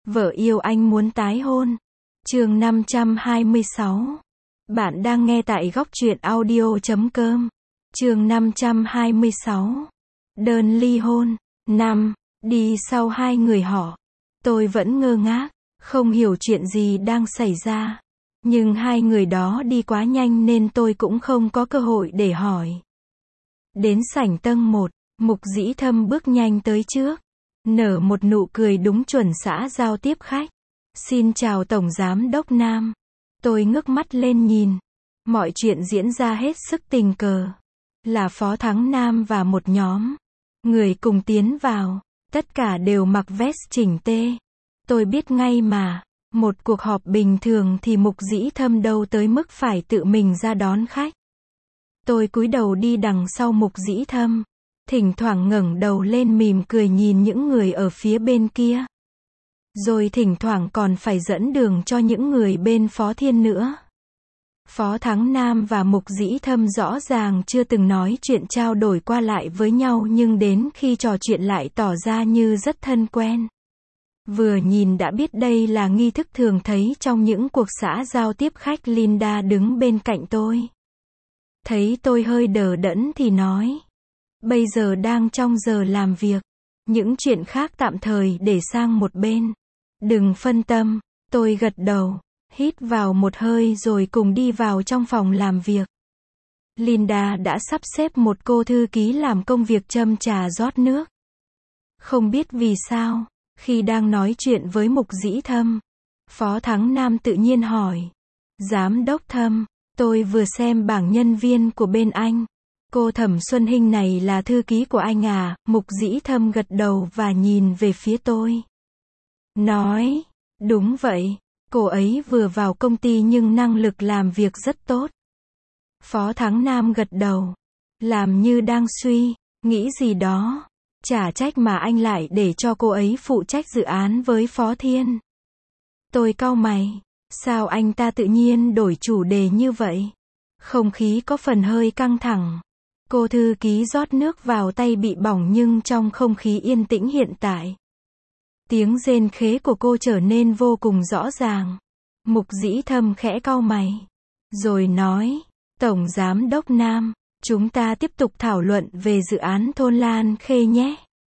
Vợ yêu anh muốn tái hôn. Chương 526. Bạn đang nghe tại góc truyện audio.com. Chương 526. Đơn ly hôn. 5. Đi sau hai người họ. Tôi vẫn ngơ ngác, không hiểu chuyện gì đang xảy ra. Nhưng hai người đó đi quá nhanh nên tôi cũng không có cơ hội để hỏi. Đến sảnh tầng 1, Mục Dĩ Thâm bước nhanh tới trước. Nở một nụ cười đúng chuẩn xã giao tiếp khách. Xin chào Tổng Giám Đốc Nam. Tôi ngước mắt lên nhìn. Mọi chuyện diễn ra hết sức tình cờ. Là Phó Thắng Nam và một nhóm người cùng tiến vào. Tất cả đều mặc vest chỉnh tề. Tôi biết ngay mà. Một cuộc họp bình thường thì Mục Dĩ Thâm đâu tới mức phải tự mình ra đón khách. Tôi cúi đầu đi đằng sau Mục Dĩ Thâm. Thỉnh thoảng ngẩng đầu lên mỉm cười nhìn những người ở phía bên kia. Rồi thỉnh thoảng còn phải dẫn đường cho những người bên Phó Thiên nữa. Phó Thắng Nam và Mục Dĩ Thâm rõ ràng chưa từng nói chuyện trao đổi qua lại với nhau, nhưng đến khi trò chuyện lại tỏ ra như rất thân quen. Vừa nhìn đã biết đây là nghi thức thường thấy trong những cuộc xã giao tiếp khách. Linda đứng bên cạnh tôi. Thấy tôi hơi đờ đẫn thì nói. Bây giờ đang trong giờ làm việc. Những chuyện khác tạm thời để sang một bên. Đừng phân tâm. Tôi gật đầu. Hít vào một hơi rồi cùng đi vào trong phòng làm việc. Linda đã sắp xếp một cô thư ký làm công việc châm trà rót nước. Không biết vì sao, khi đang nói chuyện với Mục Dĩ Thâm, Phó Thắng Nam tự nhiên hỏi. Giám đốc Thâm, tôi vừa xem bảng nhân viên của bên anh. Cô Thẩm Xuân Hinh này là thư ký của anh à? Mục Dĩ Thâm gật đầu và nhìn về phía tôi. Nói, đúng vậy. Cô ấy vừa vào công ty nhưng năng lực làm việc rất tốt. Phó Thắng Nam gật đầu. Làm như đang suy nghĩ gì đó. Chả trách mà anh lại để cho cô ấy phụ trách dự án với Phó Thiên. Tôi cau mày. Sao anh ta tự nhiên đổi chủ đề như vậy? Không khí có phần hơi căng thẳng. Cô thư ký rót nước vào tay bị bỏng nhưng trong không khí yên tĩnh hiện tại. Tiếng rên khế của cô trở nên vô cùng rõ ràng. Mục Dĩ Thâm khẽ cau mày. Rồi nói, Tổng Giám Đốc Nam, chúng ta tiếp tục thảo luận về dự án thôn Lan Khê nhé.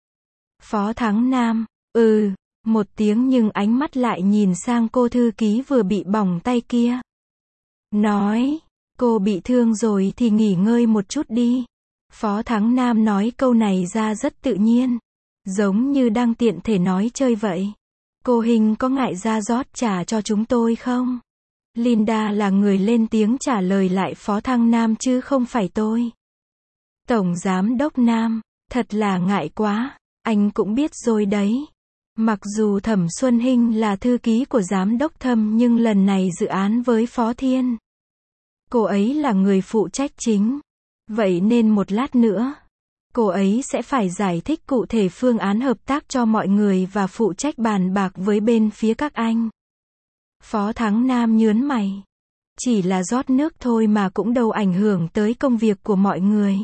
Phó Thắng Nam, một tiếng nhưng ánh mắt lại nhìn sang cô thư ký vừa bị bỏng tay kia. Nói, cô bị thương rồi thì nghỉ ngơi một chút đi. Phó Thắng Nam nói câu này ra rất tự nhiên. Giống như đang tiện thể nói chơi vậy. Cô Hình có ngại ra rót trà cho chúng tôi không? Linda là người lên tiếng trả lời lại Phó Thắng Nam chứ không phải tôi. Tổng Giám Đốc Nam, thật là ngại quá. Anh cũng biết rồi đấy. Mặc dù Thẩm Xuân Hinh là thư ký của Giám Đốc Thâm nhưng lần này dự án với Phó Thiên. Cô ấy là người phụ trách chính. Vậy nên một lát nữa, cô ấy sẽ phải giải thích cụ thể phương án hợp tác cho mọi người và phụ trách bàn bạc với bên phía các anh. Phó Thắng Nam nhớn mày. Chỉ là rót nước thôi mà cũng đâu ảnh hưởng tới công việc của mọi người.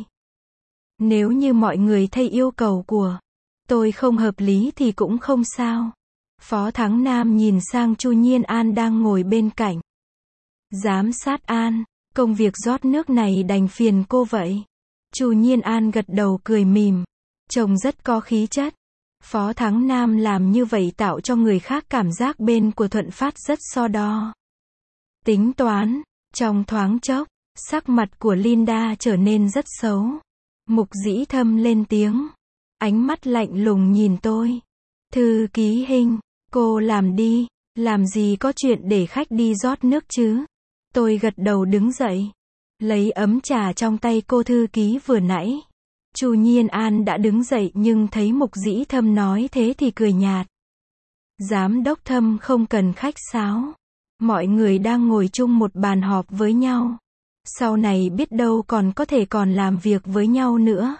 Nếu như mọi người thấy yêu cầu của tôi không hợp lý thì cũng không sao. Phó Thắng Nam nhìn sang Chu Nhiên An đang ngồi bên cạnh. Giám sát An, công việc rót nước này đành phiền cô vậy. Chu Nhiên An gật đầu cười mỉm. Trông rất có khí chất. Phó Thắng Nam làm như vậy tạo cho người khác cảm giác bên của Thuận Phát rất so đo. Tính toán. Trong thoáng chốc, sắc mặt của Linda trở nên rất xấu. Mục Dĩ Thâm lên tiếng. Ánh mắt lạnh lùng nhìn tôi. Thư ký Hinh, cô làm đi. Làm gì có chuyện để khách đi rót nước chứ? Tôi gật đầu đứng dậy. Lấy ấm trà trong tay cô thư ký vừa nãy. Chu Nhiên An đã đứng dậy nhưng thấy Mục Dĩ Thâm nói thế thì cười nhạt. Giám đốc Thâm không cần khách sáo. Mọi người đang ngồi chung một bàn họp với nhau. Sau này biết đâu còn có thể còn làm việc với nhau nữa.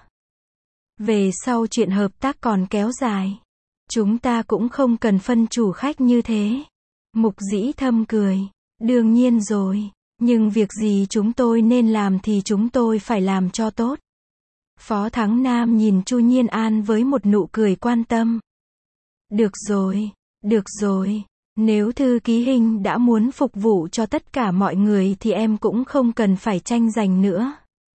Về sau chuyện hợp tác còn kéo dài. Chúng ta cũng không cần phân chủ khách như thế. Mục Dĩ Thâm cười. Đương nhiên rồi. Nhưng việc gì chúng tôi nên làm thì chúng tôi phải làm cho tốt. Phó Thắng Nam nhìn Chu Nhiên An với một nụ cười quan tâm. Được rồi, Được rồi, nếu thư ký Hinh đã muốn phục vụ cho tất cả mọi người thì em cũng không cần phải tranh giành nữa.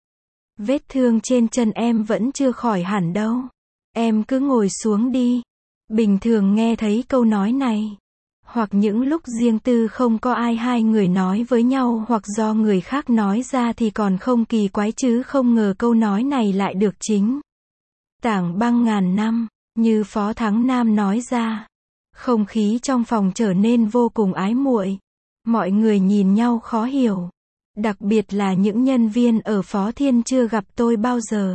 Vết thương trên chân em vẫn chưa khỏi hẳn đâu. Em cứ ngồi xuống đi. Bình thường nghe thấy câu nói này, hoặc những lúc riêng tư không có ai hai người nói với nhau hoặc do người khác nói ra thì còn không kỳ quái, chứ không ngờ câu nói này lại được chính Tảng Băng ngàn năm, như Phó Thắng Nam nói ra. Không khí trong phòng trở nên vô cùng ái muội. Mọi người nhìn nhau khó hiểu. Đặc biệt là những nhân viên ở Phó Thiên chưa gặp tôi bao giờ.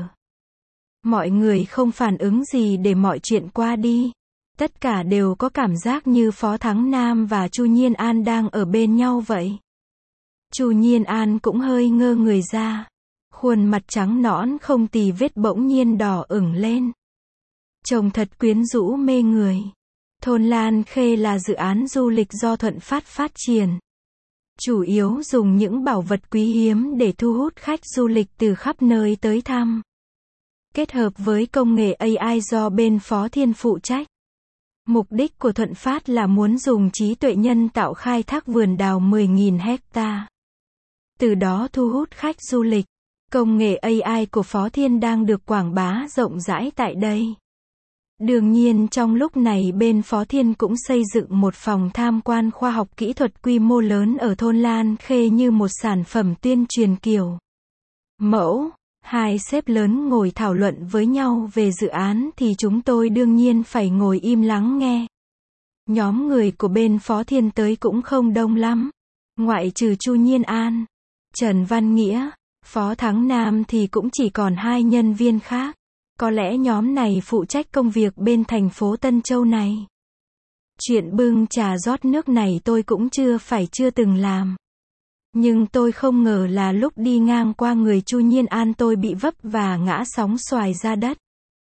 Mọi người không phản ứng gì để mọi chuyện qua đi. Tất cả đều có cảm giác như Phó Thắng Nam và Chu Nhiên An đang ở bên nhau vậy. Chu Nhiên An cũng hơi ngơ người ra. Khuôn mặt trắng nõn không tì vết bỗng nhiên đỏ ửng lên. Trông thật quyến rũ mê người. Thôn Lan Khê là dự án du lịch do Thuận Phát phát triển. Chủ yếu dùng những bảo vật quý hiếm để thu hút khách du lịch từ khắp nơi tới thăm. Kết hợp với công nghệ AI do bên Phó Thiên phụ trách. Mục đích của Thuận Phát là muốn dùng trí tuệ nhân tạo khai thác vườn đào 10.000 hecta. Từ đó thu hút khách du lịch. Công nghệ AI của Phó Thiên đang được quảng bá rộng rãi tại đây. Đương nhiên trong lúc này bên Phó Thiên cũng xây dựng một phòng tham quan khoa học kỹ thuật quy mô lớn ở thôn Lan Khê như một sản phẩm tuyên truyền kiểu mẫu. Hai sếp lớn ngồi thảo luận với nhau về dự án thì chúng tôi đương nhiên phải ngồi im lắng nghe. Nhóm người của bên Phó Thiên tới cũng không đông lắm. Ngoại trừ Chu Nhiên An, Trần Văn Nghĩa, Phó Thắng Nam thì cũng chỉ còn 2 nhân viên khác. Có lẽ nhóm này phụ trách công việc bên thành phố Tân Châu này. Chuyện bưng trà rót nước này tôi cũng chưa từng làm. Nhưng tôi không ngờ là lúc đi ngang qua người Chu Nhiên An tôi bị vấp và ngã sóng xoài ra đất.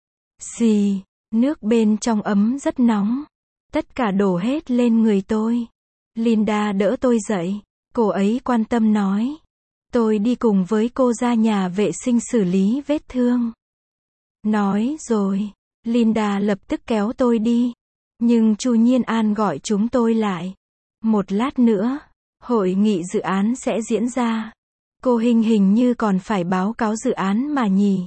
Xì, nước bên trong ấm rất nóng. Tất cả đổ hết lên người tôi. Linda đỡ tôi dậy. Cô ấy quan tâm nói. Tôi đi cùng với cô ra nhà vệ sinh xử lý vết thương. Nói rồi, Linda lập tức kéo tôi đi. Nhưng Chu Nhiên An gọi chúng tôi lại. Một lát nữa, hội nghị dự án sẽ diễn ra. Cô hình như còn phải báo cáo dự án mà nhỉ.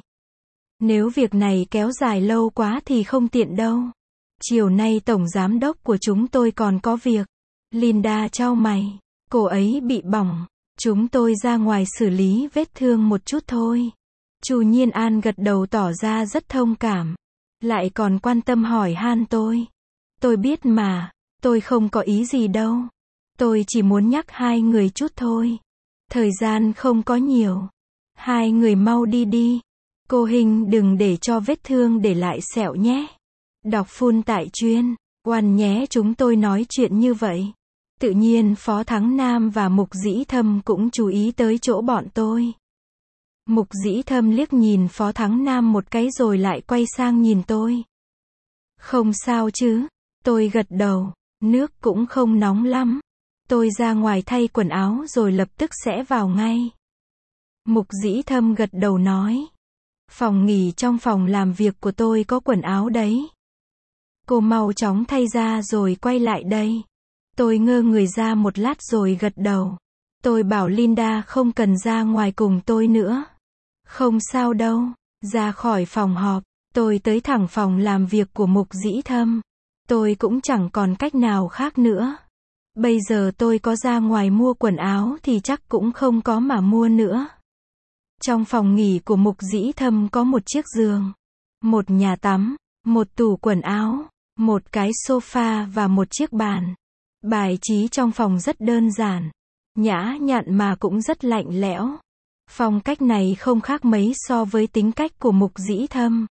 Nếu việc này kéo dài lâu quá thì không tiện đâu. Chiều nay tổng giám đốc của chúng tôi còn có việc. Linda chau mày. Cô ấy bị bỏng. Chúng tôi ra ngoài xử lý vết thương một chút thôi. Chu Nhiên An gật đầu tỏ ra rất thông cảm. Lại còn quan tâm hỏi han tôi. Tôi biết mà, tôi không có ý gì đâu. Tôi chỉ muốn nhắc hai người chút thôi. Thời gian không có nhiều. Hai người mau đi đi. Cô Hình đừng để cho vết thương để lại sẹo nhé. Đọc full tại chuyên. Oan nhé, chúng tôi nói chuyện như vậy. Tự nhiên Phó Thắng Nam và Mục Dĩ Thâm cũng chú ý tới chỗ bọn tôi. Mục Dĩ Thâm liếc nhìn Phó Thắng Nam một cái rồi lại quay sang nhìn tôi. Không sao chứ? Tôi gật đầu. Nước cũng không nóng lắm. Tôi ra ngoài thay quần áo rồi lập tức sẽ vào ngay. Mục Dĩ Thâm gật đầu nói. Phòng nghỉ trong phòng làm việc của tôi có quần áo đấy. Cô mau chóng thay ra rồi quay lại đây. Tôi ngơ người ra một lát rồi gật đầu. Tôi bảo Linda không cần ra ngoài cùng tôi nữa. Không sao đâu. Ra khỏi phòng họp, tôi tới thẳng phòng làm việc của Mục Dĩ Thâm. Tôi cũng chẳng còn cách nào khác nữa. Bây giờ tôi có ra ngoài mua quần áo thì chắc cũng không có mà mua nữa. Trong phòng nghỉ của Mục Dĩ Thâm có một chiếc giường, một nhà tắm, một tủ quần áo, một cái sofa và một chiếc bàn. Bài trí trong phòng rất đơn giản, nhã nhặn mà cũng rất lạnh lẽo. Phong cách này không khác mấy so với tính cách của Mục Dĩ Thâm.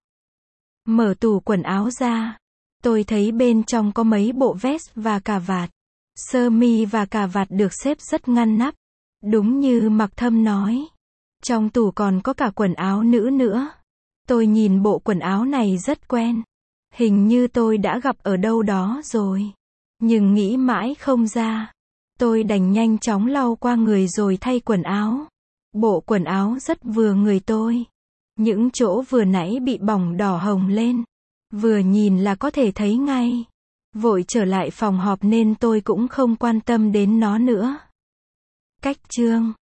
Mở tủ quần áo ra, tôi thấy bên trong có mấy bộ vest và cà vạt. Sơ mi và cà vạt được xếp rất ngăn nắp. Đúng như Mạc Thâm nói. Trong tủ còn có cả quần áo nữ nữa. Tôi nhìn bộ quần áo này rất quen. Hình như tôi đã gặp ở đâu đó rồi. Nhưng nghĩ mãi không ra. Tôi đành nhanh chóng lau qua người rồi thay quần áo. Bộ quần áo rất vừa người tôi. Những chỗ vừa nãy bị bỏng đỏ hồng lên. Vừa nhìn là có thể thấy ngay. Vội trở lại phòng họp nên tôi cũng không quan tâm đến nó nữa. Cách chương